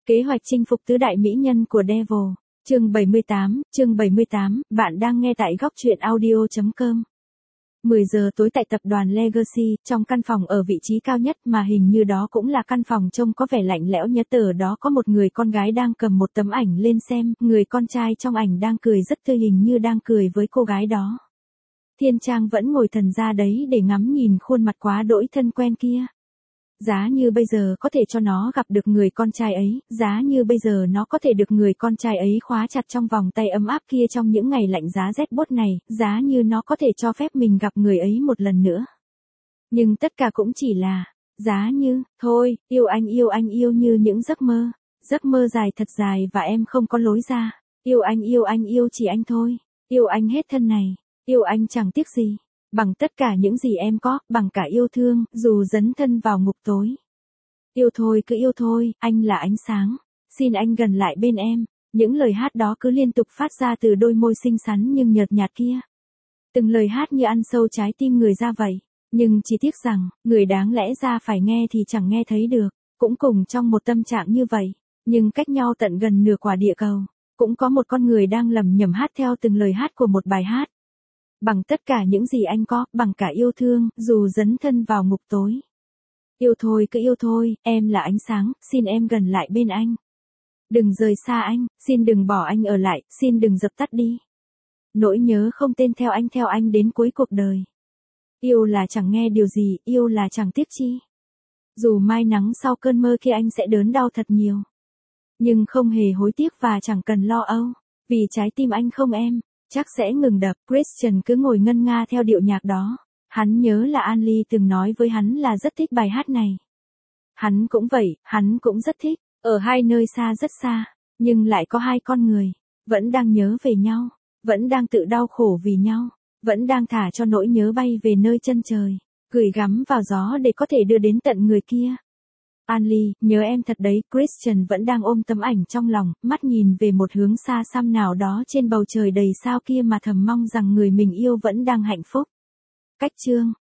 Kế hoạch chinh phục tứ đại mỹ nhân của Devil. Chương 78, bạn đang nghe tại góc truyện audio.com. 10 giờ tối tại tập đoàn Legacy, trong căn phòng ở vị trí cao nhất mà hình như đó cũng là căn phòng trông có vẻ lạnh lẽo nhất, ở đó có một người con gái đang cầm một tấm ảnh lên xem, người con trai trong ảnh đang cười rất tươi, hình như đang cười với cô gái đó. Thiên Trang vẫn ngồi thần ra đấy để ngắm nhìn khuôn mặt quá đỗi thân quen kia. Giá như bây giờ có thể cho nó gặp được người con trai ấy, giá như bây giờ nó có thể được người con trai ấy khóa chặt trong vòng tay ấm áp kia trong những ngày lạnh giá rét buốt này, giá như nó có thể cho phép mình gặp người ấy một lần nữa. Nhưng tất cả cũng chỉ là, giá như, thôi, yêu anh yêu như những giấc mơ dài thật dài và em không có lối ra, yêu anh yêu chỉ anh thôi, yêu anh hết thân này, yêu anh chẳng tiếc gì. Bằng tất cả những gì em có, bằng cả yêu thương, dù dấn thân vào ngục tối. Yêu thôi cứ yêu thôi, anh là ánh sáng, xin anh gần lại bên em. Những lời hát đó cứ liên tục phát ra từ đôi môi xinh xắn nhưng nhợt nhạt kia. Từng lời hát như ăn sâu trái tim người ra vậy. Nhưng chỉ tiếc rằng, người đáng lẽ ra phải nghe thì chẳng nghe thấy được. Cũng cùng trong một tâm trạng như vậy, nhưng cách nhau tận gần nửa quả địa cầu. Cũng có một con người đang lầm nhầm hát theo từng lời hát của một bài hát. Bằng tất cả những gì anh có, bằng cả yêu thương, dù dấn thân vào ngục tối. Yêu thôi cứ yêu thôi, em là ánh sáng, xin em gần lại bên anh. Đừng rời xa anh, xin đừng bỏ anh ở lại, xin đừng dập tắt đi. Nỗi nhớ không tên theo anh đến cuối cuộc đời. Yêu là chẳng nghe điều gì, yêu là chẳng tiếc chi. Dù mai nắng sau cơn mơ kia anh sẽ đớn đau thật nhiều. Nhưng không hề hối tiếc và chẳng cần lo âu, vì trái tim anh không em. Chắc sẽ ngừng đập. Christian cứ ngồi ngân nga theo điệu nhạc đó. Hắn nhớ là An Ly từng nói với hắn là rất thích bài hát này. Hắn cũng vậy, hắn cũng rất thích. Ở hai nơi xa rất xa, nhưng lại có hai con người, vẫn đang nhớ về nhau, vẫn đang tự đau khổ vì nhau, vẫn đang thả cho nỗi nhớ bay về nơi chân trời, gửi gắm vào gió để có thể đưa đến tận người kia. An Ly, nhớ em thật đấy. Christian vẫn đang ôm tấm ảnh trong lòng, mắt nhìn về một hướng xa xăm nào đó trên bầu trời đầy sao kia mà thầm mong rằng người mình yêu vẫn đang hạnh phúc. Cách chương